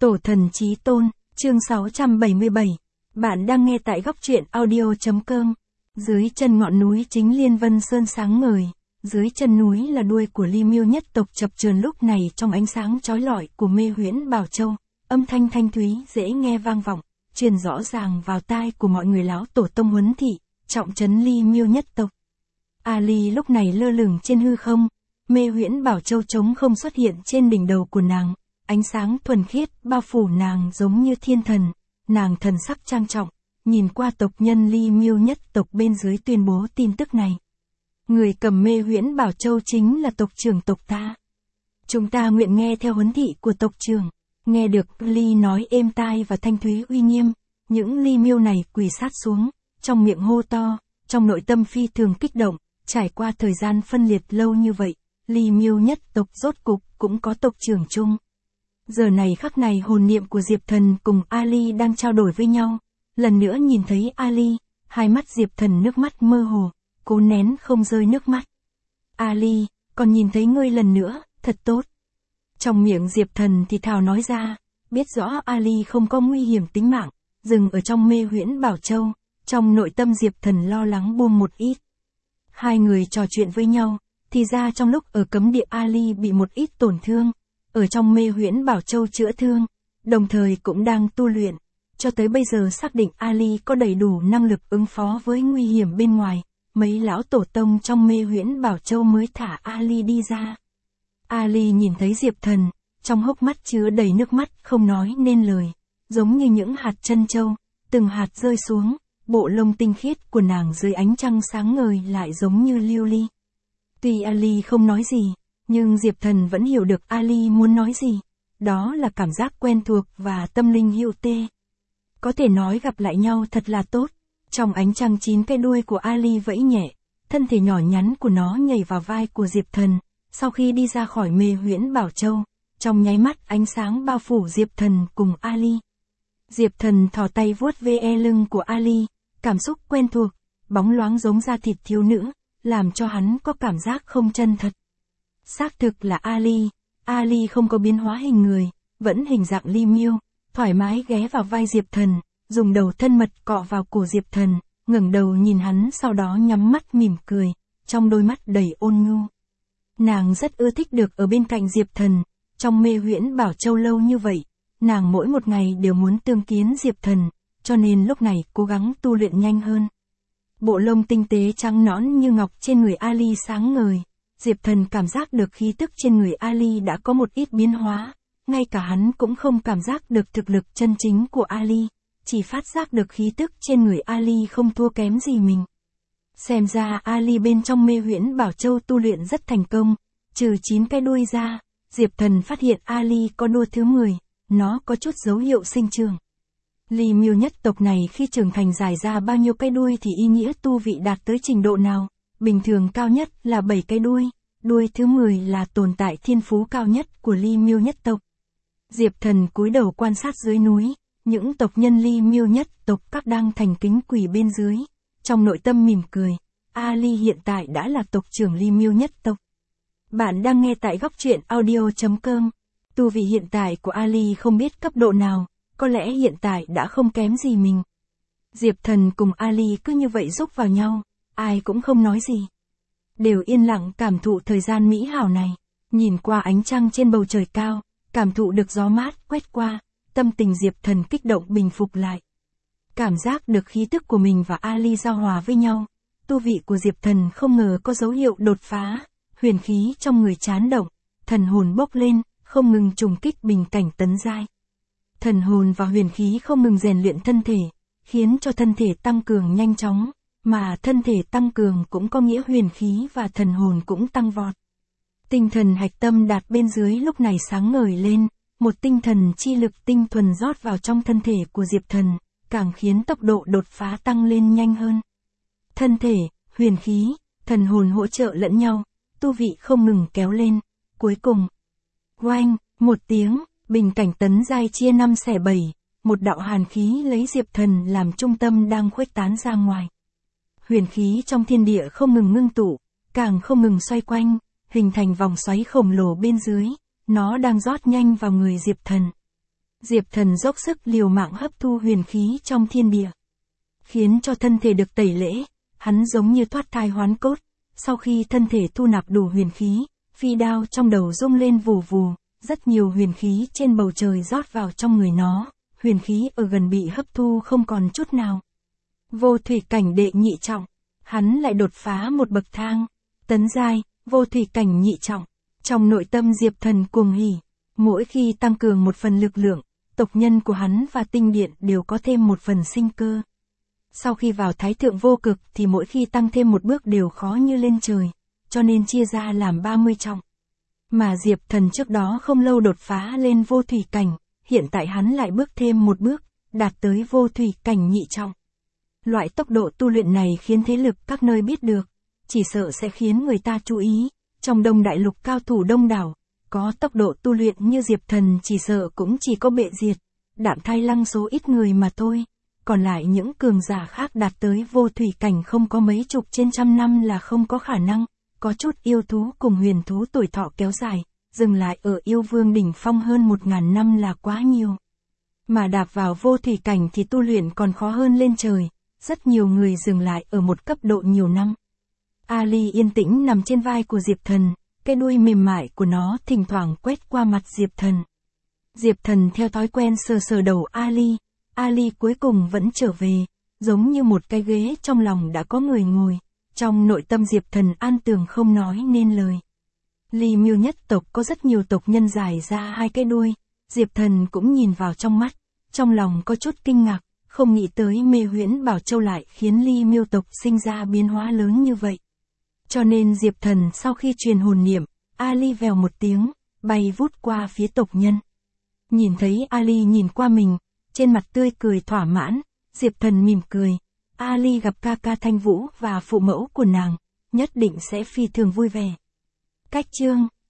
Tổ thần chí tôn, chương 677. Bạn đang nghe tại góc truyện audio.com. Dưới chân ngọn núi chính Liên Vân Sơn sáng ngời, dưới chân núi là đuôi của Ly Miêu nhất tộc chập chờn lúc này trong ánh sáng chói lọi của Mê Huyễn Bảo Châu, âm thanh thanh thúy dễ nghe vang vọng, truyền rõ ràng vào tai của mọi người lão tổ tông huấn thị, trọng trấn Ly Miêu nhất tộc. Ali lúc này lơ lửng trên hư không, Mê Huyễn Bảo Châu trống không xuất hiện trên đỉnh đầu của nàng. Ánh sáng thuần khiết bao phủ nàng giống như thiên thần, nàng thần sắc trang trọng, nhìn qua tộc nhân Ly Miêu nhất tộc bên dưới tuyên bố tin tức này. Người cầm Mê Huyễn Bảo Châu chính là tộc trưởng tộc ta. Chúng ta nguyện nghe theo huấn thị của tộc trưởng. Nghe được Ly nói êm tai và thanh thúy uy nghiêm, những Ly Miêu này quỳ sát xuống, trong miệng hô to, trong nội tâm phi thường kích động, trải qua thời gian phân liệt lâu như vậy, Ly Miêu nhất tộc rốt cục cũng có tộc trưởng chung. Giờ này khắc này hồn niệm của Diệp Thần cùng Ali đang trao đổi với nhau, lần nữa nhìn thấy Ali, hai mắt Diệp Thần nước mắt mơ hồ, cố nén không rơi nước mắt. Ali, còn nhìn thấy ngươi lần nữa, thật tốt. Trong miệng Diệp Thần thì thào nói ra, biết rõ Ali không có nguy hiểm tính mạng, dừng ở trong Mê Huyễn Bảo Châu, trong nội tâm Diệp Thần lo lắng buông một ít. Hai người trò chuyện với nhau, thì ra trong lúc ở cấm địa Ali bị một ít tổn thương. Ở trong Mê Huyễn Bảo Châu chữa thương, đồng thời cũng đang tu luyện, cho tới bây giờ xác định Ali có đầy đủ năng lực ứng phó với nguy hiểm bên ngoài, mấy lão tổ tông trong Mê Huyễn Bảo Châu mới thả Ali đi ra. Ali nhìn thấy Diệp Thần, trong hốc mắt chứa đầy nước mắt không nói nên lời, giống như những hạt trân châu, từng hạt rơi xuống, bộ lông tinh khiết của nàng dưới ánh trăng sáng ngời lại giống như lưu ly. Tuy Ali không nói gì, nhưng Diệp Thần vẫn hiểu được Ali muốn nói gì. Đó là cảm giác quen thuộc và tâm linh hữu tê. Có thể nói gặp lại nhau thật là tốt. Trong ánh trăng 9 cái đuôi của Ali vẫy nhẹ, thân thể nhỏ nhắn của nó nhảy vào vai của Diệp Thần. Sau khi đi ra khỏi Mê Huyễn Bảo Châu, trong nháy mắt ánh sáng bao phủ Diệp Thần cùng Ali. Diệp Thần thò tay vuốt ve lưng của Ali, cảm xúc quen thuộc, bóng loáng giống da thịt thiếu nữ, làm cho hắn có cảm giác không chân thật. Xác thực là Ali không có biến hóa hình người, vẫn hình dạng Ly Miêu, thoải mái ghé vào vai Diệp Thần, dùng đầu thân mật cọ vào cổ Diệp Thần, ngẩng đầu nhìn hắn sau đó nhắm mắt mỉm cười, trong đôi mắt đầy ôn nhu. Nàng rất ưa thích được ở bên cạnh Diệp Thần, trong Mê Huyễn Bảo Châu lâu như vậy, nàng mỗi một ngày đều muốn tương kiến Diệp Thần, cho nên lúc này cố gắng tu luyện nhanh hơn. Bộ lông tinh tế trắng nõn như ngọc trên người Ali sáng ngời. Diệp Thần cảm giác được khí tức trên người Ali đã có một ít biến hóa, ngay cả hắn cũng không cảm giác được thực lực chân chính của Ali, chỉ phát giác được khí tức trên người Ali không thua kém gì mình. Xem ra Ali bên trong Mê Huyễn Bảo Châu tu luyện rất thành công, trừ 9 cái đuôi ra, Diệp Thần phát hiện Ali có đuôi thứ 10, nó có chút dấu hiệu sinh trưởng. Ly Miêu nhất tộc này khi trưởng thành dài ra bao nhiêu cái đuôi thì ý nghĩa tu vị đạt tới trình độ nào? Bình thường cao nhất là 7 cái đuôi, đuôi thứ 10 là tồn tại thiên phú cao nhất của Ly Miêu nhất tộc. Diệp Thần cúi đầu quan sát dưới núi, những tộc nhân Ly Miêu nhất tộc các đang thành kính quỳ bên dưới, trong nội tâm mỉm cười, Ali hiện tại đã là tộc trưởng Ly Miêu nhất tộc. Bạn đang nghe tại góc truyện audio.com. Tu vị hiện tại của Ali không biết cấp độ nào, có lẽ hiện tại đã không kém gì mình. Diệp Thần cùng Ali cứ như vậy rúc vào nhau, ai cũng không nói gì. Đều yên lặng cảm thụ thời gian mỹ hảo này, nhìn qua ánh trăng trên bầu trời cao, cảm thụ được gió mát quét qua, tâm tình Diệp Thần kích động bình phục lại. Cảm giác được khí tức của mình và Ali giao hòa với nhau, tu vị của Diệp Thần không ngờ có dấu hiệu đột phá, huyền khí trong người chán động, thần hồn bốc lên, không ngừng trùng kích bình cảnh tấn giai. Thần hồn và huyền khí không ngừng rèn luyện thân thể, khiến cho thân thể tăng cường nhanh chóng. Mà thân thể tăng cường cũng có nghĩa huyền khí và thần hồn cũng tăng vọt. Tinh thần hạch tâm đạt bên dưới lúc này sáng ngời lên, một tinh thần chi lực tinh thuần rót vào trong thân thể của Diệp Thần, càng khiến tốc độ đột phá tăng lên nhanh hơn. Thân thể, huyền khí, thần hồn hỗ trợ lẫn nhau, tu vị không ngừng kéo lên, cuối cùng. Oanh, một tiếng, bình cảnh tấn giai chia 5/7, một đạo hàn khí lấy Diệp Thần làm trung tâm đang khuếch tán ra ngoài. Huyền khí trong thiên địa không ngừng ngưng tụ, càng không ngừng xoay quanh, hình thành vòng xoáy khổng lồ bên dưới, nó đang rót nhanh vào người Diệp Thần. Diệp Thần dốc sức liều mạng hấp thu huyền khí trong thiên địa, khiến cho thân thể được tẩy lễ, hắn giống như thoát thai hoán cốt. Sau khi thân thể thu nạp đủ huyền khí, phi đao trong đầu rung lên vù vù, rất nhiều huyền khí trên bầu trời rót vào trong người nó, huyền khí ở gần bị hấp thu không còn chút nào. Vô thủy cảnh đệ nhị trọng, hắn lại đột phá một bậc thang, tấn giai, vô thủy cảnh nhị trọng. Trong nội tâm Diệp Thần cuồng hỉ, mỗi khi tăng cường một phần lực lượng, tộc nhân của hắn và tinh điện đều có thêm một phần sinh cơ. Sau khi vào thái thượng vô cực thì mỗi khi tăng thêm một bước đều khó như lên trời, cho nên chia ra làm 30 trọng. Mà Diệp Thần trước đó không lâu đột phá lên vô thủy cảnh, hiện tại hắn lại bước thêm một bước, đạt tới vô thủy cảnh nhị trọng. Loại tốc độ tu luyện này khiến thế lực các nơi biết được, chỉ sợ sẽ khiến người ta chú ý. Trong Đông Đại Lục cao thủ đông đảo, có tốc độ tu luyện như Diệp Thần chỉ sợ cũng chỉ có Bệ Diệt, Đạm Thai Lăng số ít người mà thôi. Còn lại những cường giả khác đạt tới vô thủy cảnh không có mấy chục trên trăm năm là không có khả năng. Có chút yêu thú cùng huyền thú tuổi thọ kéo dài, dừng lại ở yêu vương đỉnh phong hơn 1000 năm là quá nhiều. Mà đạp vào vô thủy cảnh thì tu luyện còn khó hơn lên trời, rất nhiều người dừng lại ở một cấp độ nhiều năm. Ali yên tĩnh nằm trên vai của Diệp Thần, cái đuôi mềm mại của nó thỉnh thoảng quét qua mặt Diệp Thần. Diệp Thần theo thói quen sờ sờ đầu Ali, Ali cuối cùng vẫn trở về, giống như một cái ghế trong lòng đã có người ngồi. Trong nội tâm Diệp Thần an tường không nói nên lời. Ly Miêu nhất tộc có rất nhiều tộc nhân dài ra hai cái đuôi, Diệp Thần cũng nhìn vào trong mắt, trong lòng có chút kinh ngạc, không nghĩ tới Mê Huyễn Bảo Châu lại khiến Ly Miêu tộc sinh ra biến hóa lớn như vậy. Cho nên Diệp Thần sau khi truyền hồn niệm, Ali vèo một tiếng, bay vút qua phía tộc nhân. Nhìn thấy Ali nhìn qua mình, trên mặt tươi cười thỏa mãn, Diệp Thần mỉm cười. Ali gặp ca ca Thanh Vũ và phụ mẫu của nàng, nhất định sẽ phi thường vui vẻ. Cách chương